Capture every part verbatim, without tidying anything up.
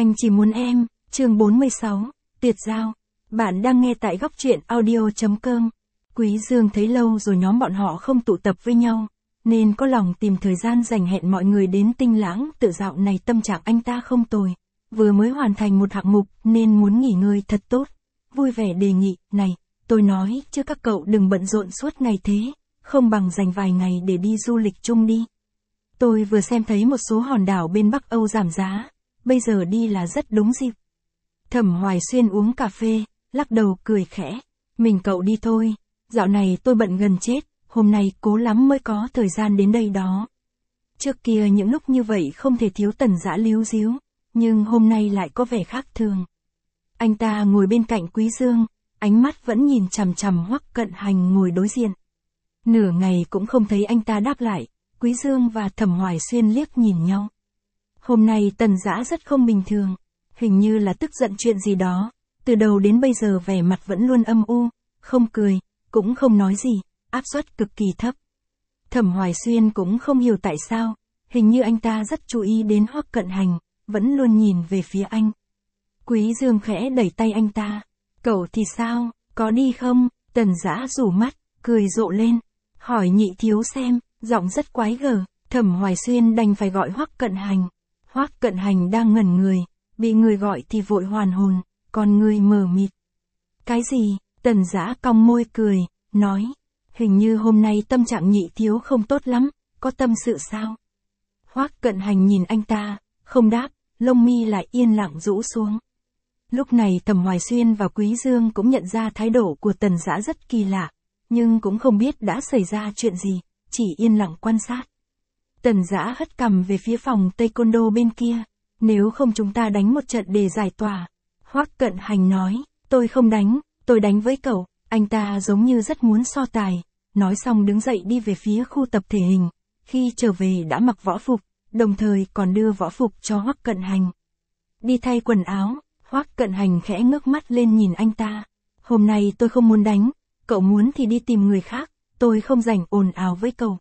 Anh chỉ muốn em, chương bốn mươi sáu, tuyệt giao. Bạn đang nghe tại góc truyện audio.com. Quý Dương thấy lâu rồi nhóm bọn họ không tụ tập với nhau, nên có lòng tìm thời gian dành hẹn mọi người đến Tinh Lãng. Tự dạo này tâm trạng anh ta không tồi, vừa mới hoàn thành một hạng mục nên muốn nghỉ ngơi thật tốt. Vui vẻ đề nghị, này, tôi nói chứ các cậu đừng bận rộn suốt ngày thế, không bằng dành vài ngày để đi du lịch chung đi. Tôi vừa xem thấy một số hòn đảo bên Bắc Âu giảm giá, bây giờ đi là rất đúng dịp. Thẩm Hoài Xuyên uống cà phê, lắc đầu cười khẽ, mình cậu đi thôi, dạo này tôi bận gần chết, hôm nay cố lắm mới có thời gian đến đây đó. Trước kia những lúc như vậy không thể thiếu Tần Dã líu díu, nhưng hôm nay lại có vẻ khác thường. Anh ta ngồi bên cạnh Quý Dương, ánh mắt vẫn nhìn chằm chằm Hoắc Cận Hành ngồi đối diện. Nửa ngày cũng không thấy anh ta đáp lại, Quý Dương và Thẩm Hoài Xuyên liếc nhìn nhau. Hôm nay Tần Dã rất không bình thường, hình như là tức giận chuyện gì đó, từ đầu đến bây giờ vẻ mặt vẫn luôn âm u, không cười, cũng không nói gì, áp suất cực kỳ thấp. Thẩm Hoài Xuyên cũng không hiểu tại sao, hình như anh ta rất chú ý đến Hoắc Cận Hành, vẫn luôn nhìn về phía anh. Quý Dương khẽ đẩy tay anh ta, cậu thì sao, có đi không? Tần Dã rủ mắt, cười rộ lên, hỏi Nhị thiếu xem, giọng rất quái gở. Thẩm Hoài Xuyên đành phải gọi Hoắc Cận Hành. Hoắc Cận Hành đang ngẩn người, bị người gọi thì vội hoàn hồn, còn người mờ mịt. Cái gì? Tần Dã cong môi cười, nói, hình như hôm nay tâm trạng Nhị thiếu không tốt lắm, có tâm sự sao? Hoắc Cận Hành nhìn anh ta, không đáp, lông mi lại yên lặng rũ xuống. Lúc này Thẩm Hoài Xuyên và Quý Dương cũng nhận ra thái độ của Tần Dã rất kỳ lạ, nhưng cũng không biết đã xảy ra chuyện gì, chỉ yên lặng quan sát. Tần Dã hất cằm về phía phòng taekwondo bên kia, nếu không chúng ta đánh một trận để giải tỏa. Hoắc Cận Hành nói, tôi không đánh, tôi đánh với cậu. Anh ta giống như rất muốn so tài, nói xong đứng dậy đi về phía khu tập thể hình, khi trở về đã mặc võ phục, đồng thời còn đưa võ phục cho Hoắc Cận Hành. Đi thay quần áo, Hoắc Cận Hành khẽ ngước mắt lên nhìn anh ta, hôm nay tôi không muốn đánh, cậu muốn thì đi tìm người khác, tôi không rảnh ồn ào với cậu.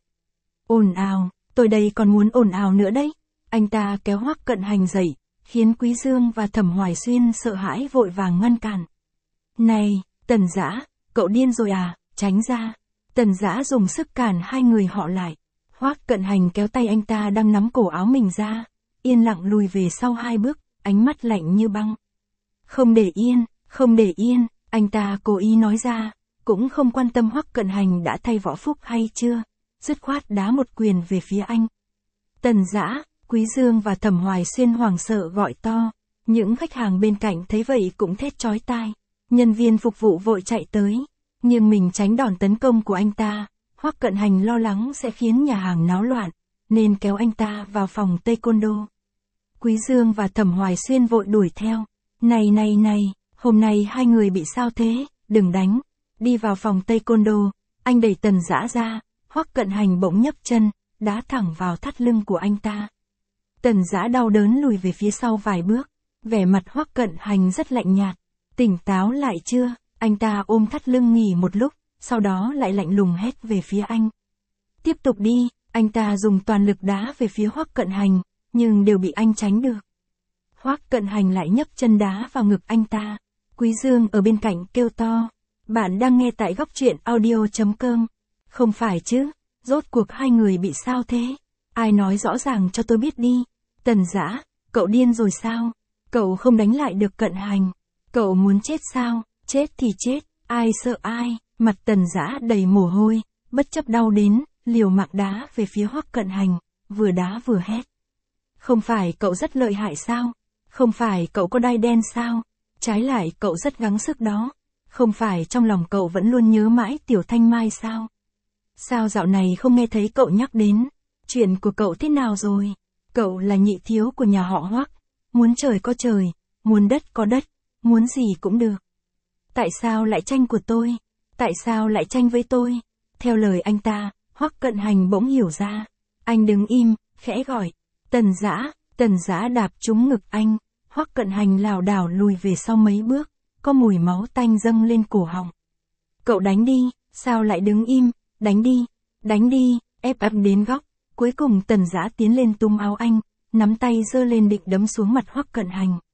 Ồn ào, tôi đây còn muốn ồn ào nữa đấy. Anh ta kéo Hoắc Cận Hành dậy, khiến Quý Dương và Thẩm Hoài Xuyên sợ hãi vội vàng ngăn cản. Này, Tần Dã, cậu điên rồi à, tránh ra. Tần Dã dùng sức cản hai người họ lại. Hoắc Cận Hành kéo tay anh ta đang nắm cổ áo mình ra, yên lặng lùi về sau hai bước, ánh mắt lạnh như băng. Không để yên, không để yên, anh ta cố ý nói ra, cũng không quan tâm Hoắc Cận Hành đã thay võ phục hay chưa, dứt khoát đá một quyền về phía anh. Tần Dã, Quý Dương và Thẩm Hoài Xuyên hoảng sợ gọi to, những khách hàng bên cạnh thấy vậy cũng thét chói tai. Nhân viên phục vụ vội chạy tới, nhưng mình tránh đòn tấn công của anh ta. Hoắc Cận Hành lo lắng sẽ khiến nhà hàng náo loạn, nên kéo anh ta vào phòng taekwondo. Quý Dương và Thẩm Hoài Xuyên vội đuổi theo. Này này này, hôm nay hai người bị sao thế, đừng đánh. Đi vào phòng taekwondo, anh đẩy Tần Dã ra, Hoắc Cận Hành bỗng nhấc chân, đá thẳng vào thắt lưng của anh ta. Tần Dã đau đớn lùi về phía sau vài bước, vẻ mặt Hoắc Cận Hành rất lạnh nhạt. Tỉnh táo lại chưa? Anh ta ôm thắt lưng nghỉ một lúc, sau đó lại lạnh lùng hét về phía anh. Tiếp tục đi, anh ta dùng toàn lực đá về phía Hoắc Cận Hành, nhưng đều bị anh tránh được. Hoắc Cận Hành lại nhấc chân đá vào ngực anh ta. Quý Dương ở bên cạnh kêu to. Bạn đang nghe tại góc truyện audio.com. Không phải chứ, rốt cuộc hai người bị sao thế? Ai nói rõ ràng cho tôi biết đi. Tần Dã, cậu điên rồi sao? Cậu không đánh lại được Cận Hành. Cậu muốn chết sao? Chết thì chết, ai sợ ai? Mặt Tần Dã đầy mồ hôi, bất chấp đau đến, liều mạng đá về phía Hoắc Cận Hành, vừa đá vừa hét. Không phải cậu rất lợi hại sao? Không phải cậu có đai đen sao? Trái lại cậu rất gắng sức đó. Không phải trong lòng cậu vẫn luôn nhớ mãi Tiểu Thanh Mai sao? Sao dạo này không nghe thấy cậu nhắc đến? Chuyện của cậu thế nào rồi? Cậu là nhị thiếu của nhà họ Hoắc, muốn trời có trời, muốn đất có đất, muốn gì cũng được. Tại sao lại tranh của tôi? Tại sao lại tranh với tôi? Theo lời anh ta, Hoắc Cận Hành bỗng hiểu ra. Anh đứng im, khẽ gọi. Tần Dã, Tần Dã đạp trúng ngực anh. Hoắc Cận Hành lảo đảo lùi về sau mấy bước, có mùi máu tanh dâng lên cổ họng. Cậu đánh đi, sao lại đứng im? Đánh đi, đánh đi, ép ép đến góc. Cuối cùng Tần Dã tiến lên túm áo anh, nắm tay giơ lên định đấm xuống mặt Hoắc Cận Hành.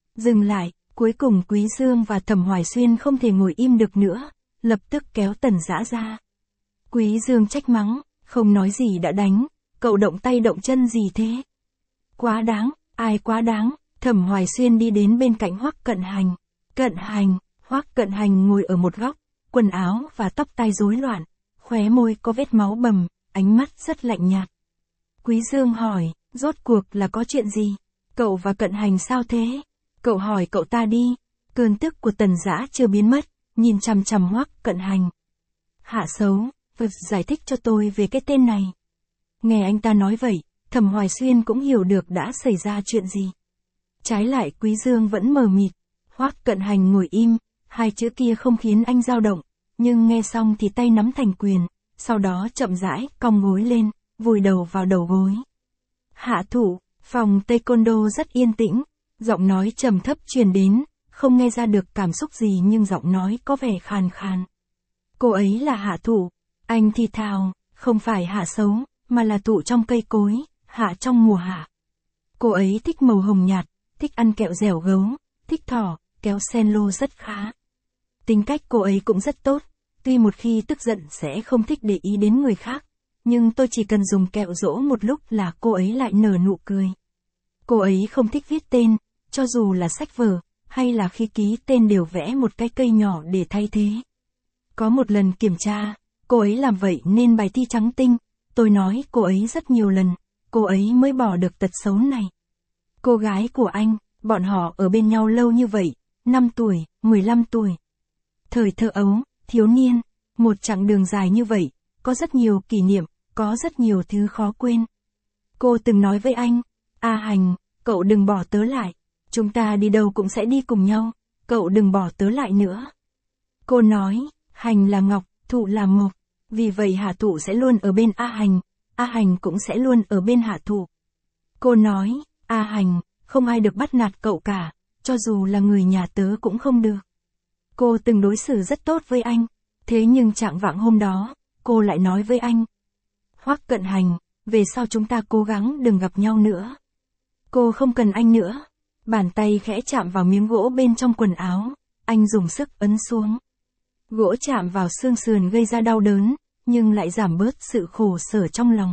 Dừng lại, cuối cùng Quý Dương và Thẩm Hoài Xuyên không thể ngồi im được nữa, lập tức kéo Tần Dã ra. Quý Dương trách mắng, không nói gì đã đánh, cậu động tay động chân gì thế? Quá đáng, ai quá đáng? Thẩm Hoài Xuyên đi đến bên cạnh Hoắc Cận Hành. Cận Hành, Hoắc Cận Hành ngồi ở một góc, quần áo và tóc tai rối loạn, khóe môi có vết máu bầm, ánh mắt rất lạnh nhạt. Quý Dương hỏi, rốt cuộc là có chuyện gì? Cậu và Cận Hành sao thế? Cậu hỏi cậu ta đi. Cơn tức của Tần Dã chưa biến mất, nhìn chằm chằm Hoắc Cận Hành. Hạ xấu, vật giải thích cho tôi về cái tên này. Nghe anh ta nói vậy, Thẩm Hoài Xuyên cũng hiểu được đã xảy ra chuyện gì. Trái lại Quý Dương vẫn mờ mịt. Hoắc Cận Hành ngồi im, hai chữ kia không khiến anh dao động, nhưng nghe xong thì tay nắm thành quyền, sau đó chậm rãi cong gối lên, vùi đầu vào đầu gối. Hạ thủ, phòng taekwondo rất yên tĩnh, giọng nói trầm thấp truyền đến, không nghe ra được cảm xúc gì nhưng giọng nói có vẻ khàn khàn. Cô ấy là Hạ thủ, anh thì thào, không phải Hạ xấu, mà là thụ trong cây cối, hạ trong mùa hạ. Cô ấy thích màu hồng nhạt, thích ăn kẹo dẻo gấu, thích thỏ, kéo sen lô rất khá. Tính cách cô ấy cũng rất tốt, tuy một khi tức giận sẽ không thích để ý đến người khác, nhưng tôi chỉ cần dùng kẹo dỗ một lúc là cô ấy lại nở nụ cười. Cô ấy không thích viết tên, cho dù là sách vở, hay là khi ký tên đều vẽ một cái cây nhỏ để thay thế. Có một lần kiểm tra, cô ấy làm vậy nên bài thi trắng tinh, tôi nói cô ấy rất nhiều lần, cô ấy mới bỏ được tật xấu này. Cô gái của anh, bọn họ ở bên nhau lâu như vậy, năm tuổi, mười lăm tuổi. Thời thơ ấu, thiếu niên, một chặng đường dài như vậy, có rất nhiều kỷ niệm, có rất nhiều thứ khó quên. Cô từng nói với anh, A Hành, cậu đừng bỏ tớ lại, chúng ta đi đâu cũng sẽ đi cùng nhau, cậu đừng bỏ tớ lại nữa. Cô nói, Hành là ngọc, thụ là mộc, vì vậy Hạ thụ sẽ luôn ở bên A Hành, A Hành cũng sẽ luôn ở bên Hạ thụ. Cô nói, A Hành, không ai được bắt nạt cậu cả, cho dù là người nhà tớ cũng không được. Cô từng đối xử rất tốt với anh, thế nhưng chạng vạng hôm đó, cô lại nói với anh. Hoắc Cận Hành, về sau chúng ta cố gắng đừng gặp nhau nữa. Cô không cần anh nữa. Bàn tay khẽ chạm vào miếng gỗ bên trong quần áo, anh dùng sức ấn xuống. Gỗ chạm vào xương sườn gây ra đau đớn, nhưng lại giảm bớt sự khổ sở trong lòng.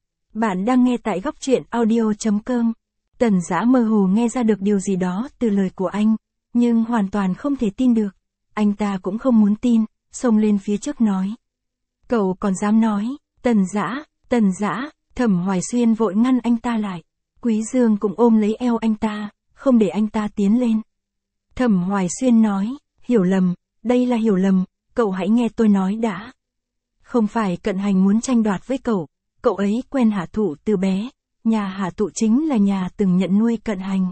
Bạn đang nghe tại góc truyện audio chấm com. Tần Dã mơ hồ nghe ra được điều gì đó từ lời của anh, nhưng hoàn toàn không thể tin được. Anh ta cũng không muốn tin, xông lên phía trước nói. Cậu còn dám nói, Tần Dã, Tần Dã, Thẩm Hoài Xuyên vội ngăn anh ta lại. Quý Dương cũng ôm lấy eo anh ta, không để anh ta tiến lên. Thẩm Hoài Xuyên nói, hiểu lầm, đây là hiểu lầm, cậu hãy nghe tôi nói đã. Không phải Cận Hành muốn tranh đoạt với cậu, cậu ấy quen Hạ thụ từ bé, nhà Hạ thụ chính là nhà từng nhận nuôi Cận Hành.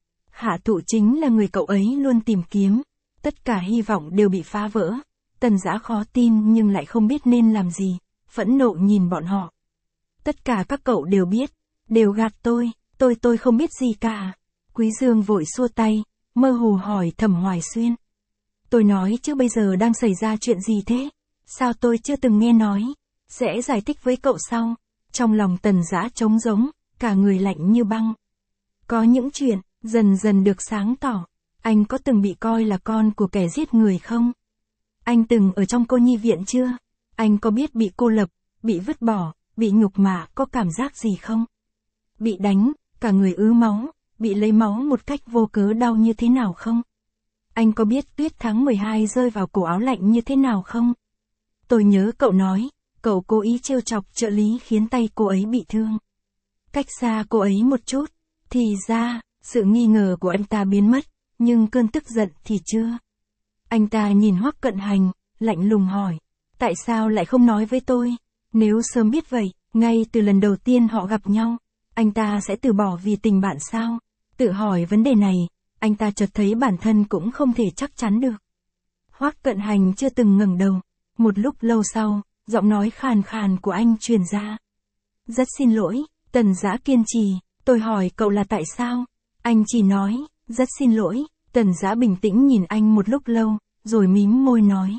Hạ thụ chính là người cậu ấy luôn tìm kiếm, tất cả hy vọng đều bị phá vỡ. Tần Dã khó tin nhưng lại không biết nên làm gì, phẫn nộ nhìn bọn họ. Tất cả các cậu đều biết, đều gạt tôi, tôi tôi không biết gì cả. Quý Dương vội xua tay, mơ hồ hỏi Thẩm Hoài Xuyên. Tôi nói chứ bây giờ đang xảy ra chuyện gì thế? Sao tôi chưa từng nghe nói? Sẽ giải thích với cậu sau. Trong lòng Tần Dã trống rỗng, cả người lạnh như băng. Có những chuyện, dần dần được sáng tỏ. Anh có từng bị coi là con của kẻ giết người không? Anh từng ở trong cô nhi viện chưa? Anh có biết bị cô lập, bị vứt bỏ, bị nhục mạ có cảm giác gì không? Bị đánh, cả người ứ máu, bị lấy máu một cách vô cớ đau như thế nào không? Anh có biết tuyết tháng mười hai rơi vào cổ áo lạnh như thế nào không? Tôi nhớ cậu nói, cậu cố ý trêu chọc trợ lý khiến tay cô ấy bị thương. Cách xa cô ấy một chút, thì ra, sự nghi ngờ của anh ta biến mất, nhưng cơn tức giận thì chưa. Anh ta nhìn Hoắc Cận Hành, lạnh lùng hỏi, tại sao lại không nói với tôi? Nếu sớm biết vậy, ngay từ lần đầu tiên họ gặp nhau, anh ta sẽ từ bỏ vì tình bạn sao? Tự hỏi vấn đề này, anh ta chợt thấy bản thân cũng không thể chắc chắn được. Hoắc Cận Hành chưa từng ngẩng đầu. Một lúc lâu sau, giọng nói khàn khàn của anh truyền ra. Rất xin lỗi, Tần Dã kiên trì, tôi hỏi cậu là tại sao? Anh chỉ nói, rất xin lỗi. Tần Dã bình tĩnh nhìn anh một lúc lâu, rồi mím môi nói.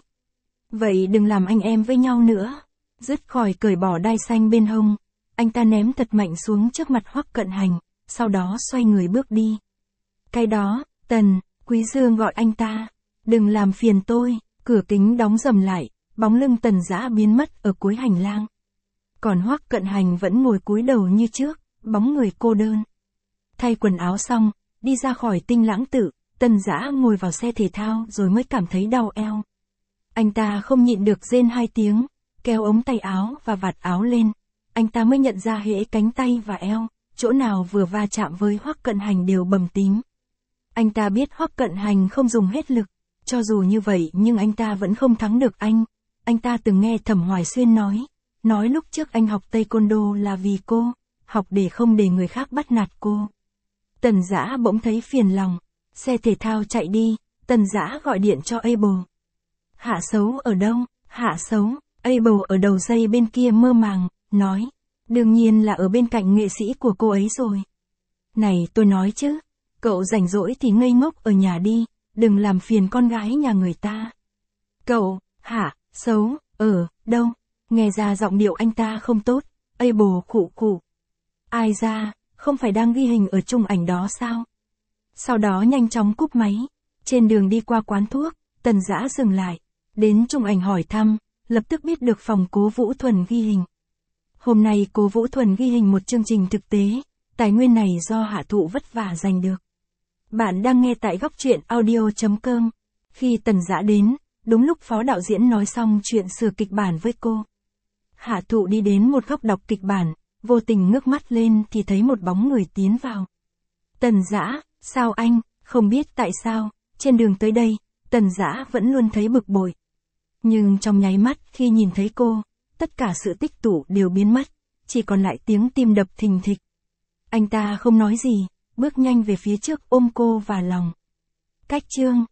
Vậy đừng làm anh em với nhau nữa. Dứt khỏi cởi bỏ đai xanh bên hông, anh ta ném thật mạnh xuống trước mặt Hoắc Cận Hành, sau đó xoay người bước đi. Cái đó, Tần, Quý Dương gọi anh ta. Đừng làm phiền tôi, cửa kính đóng rầm lại, bóng lưng Tần Dã biến mất ở cuối hành lang. Còn Hoắc Cận Hành vẫn ngồi cúi đầu như trước, bóng người cô đơn. Thay quần áo xong, đi ra khỏi Tinh Lãng Tự, Tần Dã ngồi vào xe thể thao rồi mới cảm thấy đau eo. Anh ta không nhịn được rên hai tiếng, kéo ống tay áo và vạt áo lên. Anh ta mới nhận ra hễ cánh tay và eo, chỗ nào vừa va chạm với Hoắc Cận Hành đều bầm tím. Anh ta biết Hoắc Cận Hành không dùng hết lực, cho dù như vậy nhưng anh ta vẫn không thắng được anh. Anh ta từng nghe Thẩm Hoài Xuyên nói, nói lúc trước anh học Taekwondo là vì cô, học để không để người khác bắt nạt cô. Tần Dã bỗng thấy phiền lòng, xe thể thao chạy đi, Tần Dã gọi điện cho Abel. Hạ Sấu ở đâu? Hạ Sấu, Abel ở đầu dây bên kia mơ màng, nói, đương nhiên là ở bên cạnh nghệ sĩ của cô ấy rồi. Này tôi nói chứ, cậu rảnh rỗi thì ngây ngốc ở nhà đi, đừng làm phiền con gái nhà người ta. Cậu, Hạ Sấu, ở đâu? Nghe ra giọng điệu anh ta không tốt, Abel khụ khụ. Ai ra, không phải đang ghi hình ở chung ảnh đó sao? Sau đó nhanh chóng cúp máy, trên đường đi qua quán thuốc, Tần Dã dừng lại, đến chung ảnh hỏi thăm, lập tức biết được phòng Cố Vũ Thuần ghi hình. Hôm nay Cố Vũ Thuần ghi hình một chương trình thực tế, tài nguyên này do Hạ Thụ vất vả giành được. Bạn đang nghe tại góc truyện audio chấm com. Khi Tần Dã đến, đúng lúc phó đạo diễn nói xong chuyện sửa kịch bản với cô. Hạ Thụ đi đến một góc đọc kịch bản, vô tình ngước mắt lên thì thấy một bóng người tiến vào. Tần Dã, sao anh? Không biết tại sao, trên đường tới đây, Tần Dã vẫn luôn thấy bực bội. Nhưng trong nháy mắt khi nhìn thấy cô, tất cả sự tích tụ đều biến mất, chỉ còn lại tiếng tim đập thình thịch. Anh ta không nói gì, bước nhanh về phía trước ôm cô vào lòng. Cách chương